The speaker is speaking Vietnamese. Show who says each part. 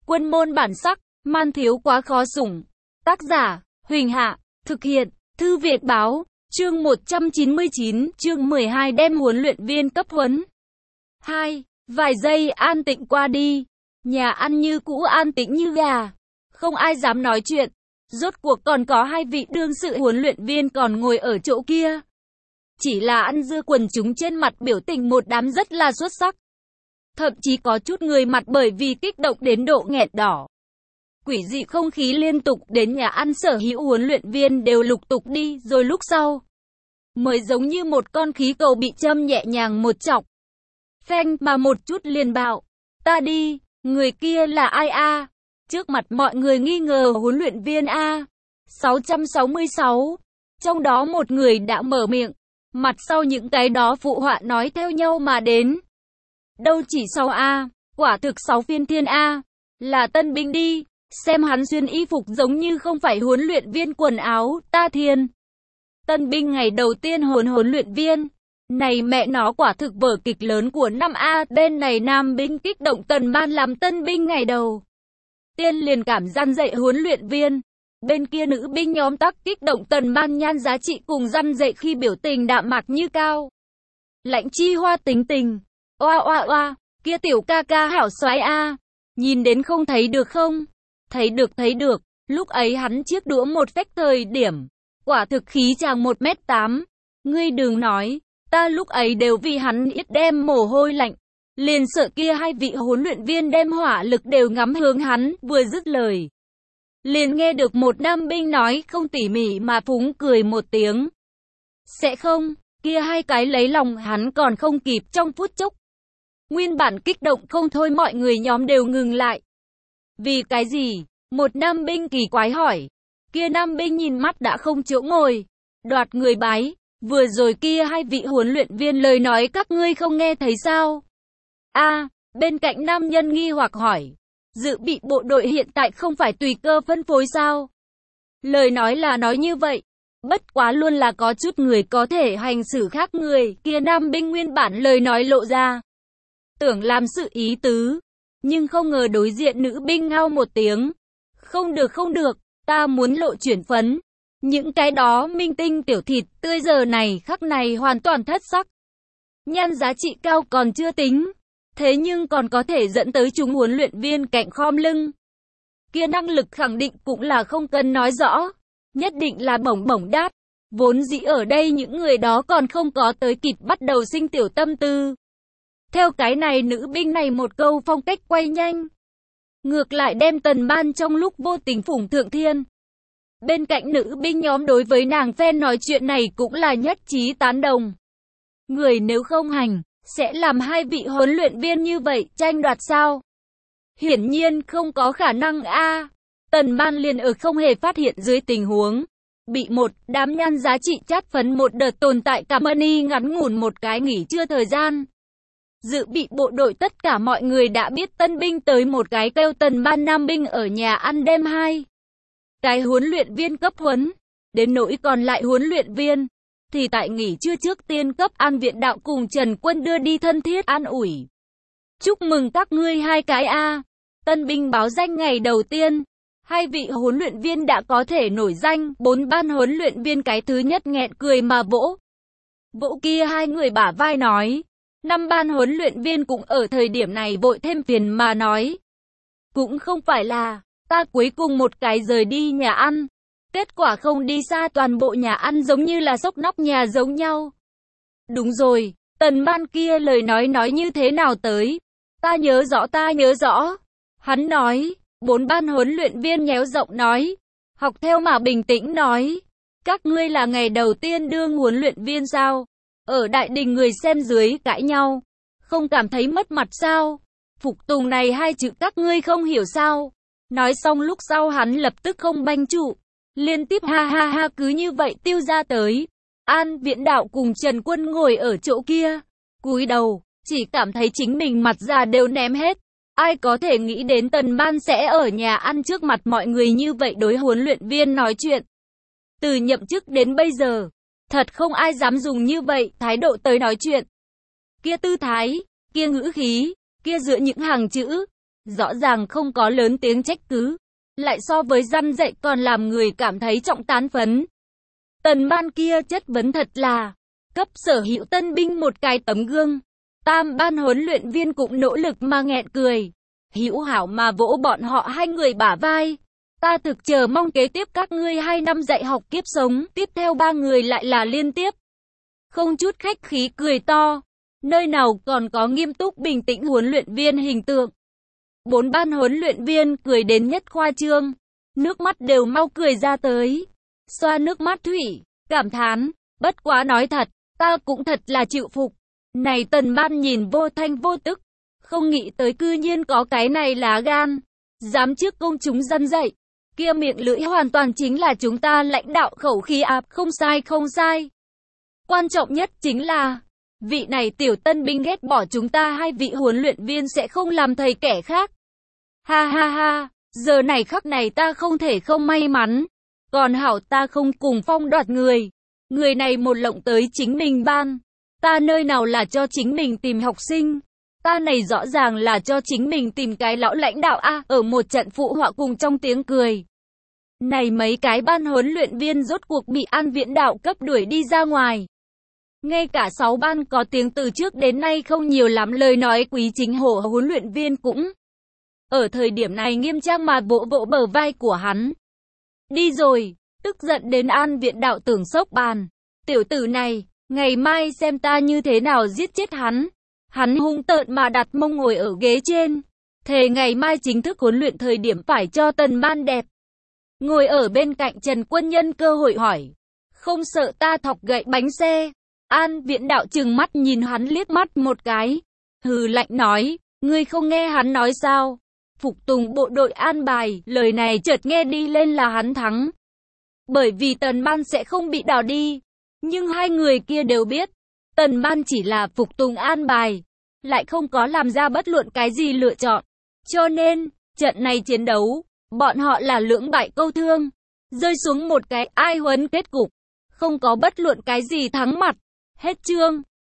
Speaker 1: Quân môn bản sắc, man thiếu quá khó sủng. Tác giả, Huỳnh Hạ, thực hiện, Thư Việt Báo, chương 199, chương 12 đem huấn luyện viên cấp huấn. 2. Vài giây an tĩnh qua đi. Nhà ăn như cũ an tĩnh như gà. Không ai dám nói chuyện. Rốt cuộc còn có hai vị đương sự huấn luyện viên còn ngồi ở chỗ kia. Chỉ là ăn dưa quần chúng trên mặt biểu tình một đám rất là xuất sắc. Thậm chí có chút người mặt bởi vì kích động đến độ nghẹt đỏ. Quỷ dị không khí liên tục đến nhà ăn sở hữu huấn luyện viên đều lục tục đi rồi lúc sau. Mới giống như một con khí cầu bị châm nhẹ nhàng một chọc. Phanh mà một chút liền bảo. Ta đi, người kia là ai a? Trước mặt mọi người nghi ngờ huấn luyện viên A. 666. Trong đó một người đã mở miệng. Mặt sau những cái đó phụ họa nói theo nhau mà đến. Đâu chỉ 6 A, quả thực 6 phiên thiên A. Là tân binh đi. Xem hắn xuyên y phục giống như không phải huấn luyện viên quần áo, ta thiên. Tân binh ngày đầu tiên huấn luyện viên. Này mẹ nó quả thực vở kịch lớn của năm A. Bên này nam binh kích động Tần Ban làm tân binh ngày đầu tiên liền cảm răn dạy huấn luyện viên. Bên kia nữ binh nhóm tắc kích động Tần Ban nhan giá trị cùng răn dạy khi biểu tình đạm mạc như cao. Lãnh Chi Hoa tính tình. Oa oa oa, kia tiểu ca ca hảo soái a. Nhìn đến không thấy được không? Thấy được, lúc ấy hắn chiếc đũa một phách thời điểm. Quả thực khí chàng 1m8. Ngươi đừng nói, ta lúc ấy đều vì hắn ít đem mồ hôi lạnh. Liền sợ kia hai vị huấn luyện viên đem hỏa lực đều ngắm hướng hắn, vừa dứt lời. Liền nghe được một nam binh nói không tỉ mỉ mà phúng cười một tiếng. Sẽ không, kia hai cái lấy lòng hắn còn không kịp trong phút chốc. Nguyên bản kích động không thôi mọi người nhóm đều ngừng lại. Vì cái gì? Một nam binh kỳ quái hỏi. Kia nam binh nhìn mắt đã không chỗ ngồi. Đoạt người bái. Vừa rồi kia hai vị huấn luyện viên lời nói các ngươi không nghe thấy sao? A, bên cạnh nam nhân nghi hoặc hỏi. Dự bị bộ đội hiện tại không phải tùy cơ phân phối sao? Lời nói là nói như vậy. Bất quá luôn là có chút người có thể hành xử khác người. Kia nam binh nguyên bản lời nói lộ ra. Tưởng làm sự ý tứ. Nhưng không ngờ đối diện nữ binh ngao một tiếng. Không được, ta muốn lộ chuyển phấn. Những cái đó minh tinh tiểu thịt tươi giờ này khắc này hoàn toàn thất sắc. Nhan giá trị cao còn chưa tính. Thế nhưng còn có thể dẫn tới chúng huấn luyện viên cạnh khom lưng. Kia năng lực khẳng định cũng là không cần nói rõ. Nhất định là bổng đát. Vốn dĩ ở đây những người đó còn không có tới kịp bắt đầu sinh tiểu tâm tư. Theo cái này nữ binh này một câu phong cách quay nhanh. Ngược lại đem Tần Ban trong lúc vô tình phủng thượng thiên. Bên cạnh nữ binh nhóm đối với nàng fan nói chuyện này cũng là nhất trí tán đồng. Người nếu không hành, sẽ làm hai vị huấn luyện viên như vậy tranh đoạt sao? Hiển nhiên không có khả năng a. Tần Ban liền ở không hề phát hiện dưới tình huống. Bị một đám nhan giá trị chát phấn một đợt tồn tại cả money ngắn ngủn một cái nghỉ trưa thời gian. Dự bị bộ đội tất cả mọi người đã biết tân binh tới một cái kêu Tần Ban nam binh ở nhà ăn đêm 2. Cái huấn luyện viên cấp huấn. Đến nỗi còn lại huấn luyện viên. Thì tại nghỉ trưa trước tiên cấp An Viện Đạo cùng Trần Quân đưa đi thân thiết an ủi. Chúc mừng các ngươi hai cái a. Tân binh báo danh ngày đầu tiên. Hai vị huấn luyện viên đã có thể nổi danh. 4 ban huấn luyện viên cái thứ nhất nghẹn cười mà vỗ. Vỗ kia hai người bả vai nói. 5 ban huấn luyện viên cũng ở thời điểm này vội thêm phiền mà nói. Cũng không phải là, ta cuối cùng một cái rời đi nhà ăn. Kết quả không đi xa toàn bộ nhà ăn giống như là xốc nóc nhà giống nhau. Đúng rồi, Tần Ban kia lời nói như thế nào tới? Ta nhớ rõ. Hắn nói, 4 ban huấn luyện viên nhéo giọng nói. Học theo mà bình tĩnh nói. Các ngươi là ngày đầu tiên đương huấn luyện viên sao? Ở đại đình người xem dưới cãi nhau. Không cảm thấy mất mặt sao? Phục tùng này hai chữ các ngươi không hiểu sao? Nói xong lúc sau hắn lập tức không banh trụ. Liên tiếp ha ha cứ như vậy tiêu ra tới. An Viện Đạo cùng Trần Quân ngồi ở chỗ kia. Cúi đầu, chỉ cảm thấy chính mình mặt già đều ném hết. Ai có thể nghĩ đến Tần Ban sẽ ở nhà ăn trước mặt mọi người như vậy đối huấn luyện viên nói chuyện. Từ nhậm chức đến bây giờ. Thật không ai dám dùng như vậy thái độ tới nói chuyện. Kia tư thái, kia ngữ khí, kia giữa những hàng chữ. rõ ràng không có lớn tiếng trách cứ, lại so với răn dạy còn làm người cảm thấy trọng tán phấn. Tần Ban kia chất vấn thật là, cấp sở hữu tân binh một cái tấm gương. Tam ban huấn luyện viên cũng nỗ lực mà nghẹn cười, hữu hảo mà vỗ bọn họ hai người bả vai. Ta thực chờ mong kế tiếp các ngươi 2 năm dạy học kiếp sống, tiếp theo 3 người lại là liên tiếp. Không chút khách khí cười to, nơi nào còn có nghiêm túc bình tĩnh huấn luyện viên hình tượng. 4 ban huấn luyện viên cười đến nhất khoa trương, nước mắt đều mau cười ra tới. Xoa nước mắt thủy, cảm thán, bất quá nói thật, ta cũng thật là chịu phục. Này Tần Ban nhìn vô thanh vô tức, không nghĩ tới cư nhiên có cái này lá gan, dám trước công chúng răn dạy. Kia miệng lưỡi hoàn toàn chính là chúng ta lãnh đạo khẩu khí áp, không sai không sai. Quan trọng nhất chính là, vị này tiểu tân binh ghét bỏ chúng ta 2 vị huấn luyện viên sẽ không làm thầy kẻ khác. Ha ha ha, giờ này khắc này ta không thể không may mắn. Còn hảo ta không cùng Phong đoạt người. Người này một lộng tới chính mình ban. Ta nơi nào là cho chính mình tìm học sinh. Ta này rõ ràng là cho chính mình tìm cái lão lãnh đạo A. Ở một trận phụ họa cùng trong tiếng cười. Này mấy cái ban huấn luyện viên rốt cuộc bị An Viễn Đạo cấp đuổi đi ra ngoài. Ngay cả 6 ban có tiếng từ trước đến nay không nhiều lắm lời nói quý chính hổ huấn luyện viên cũng. Ở thời điểm này nghiêm trang mà vỗ vỗ bờ vai của hắn. Đi rồi, tức giận đến An Viễn Đạo tưởng sốc bàn. Tiểu tử này, ngày mai xem ta như thế nào giết chết hắn. Hắn hung tợn mà đặt mông ngồi ở ghế trên. Thề ngày mai chính thức huấn luyện thời điểm phải cho Tần Ban đẹp. Ngồi ở bên cạnh Trần Quân nhân cơ hội hỏi. Không sợ ta thọc gậy bánh xe. An Viễn Đạo trừng mắt nhìn hắn liếc mắt một cái. Hừ lạnh nói, ngươi không nghe hắn nói sao? Phục tùng bộ đội an bài, lời này chợt nghe đi lên là hắn thắng. Bởi vì Tần Ban sẽ không bị đào đi. Nhưng 2 người kia đều biết, Tần Ban chỉ là phục tùng an bài, lại không có làm ra bất luận cái gì lựa chọn. Cho nên, trận này chiến đấu, bọn họ là lưỡng bại câu thương, rơi xuống một cái ai huấn kết cục, không có bất luận cái gì thắng mặt. Hết chương.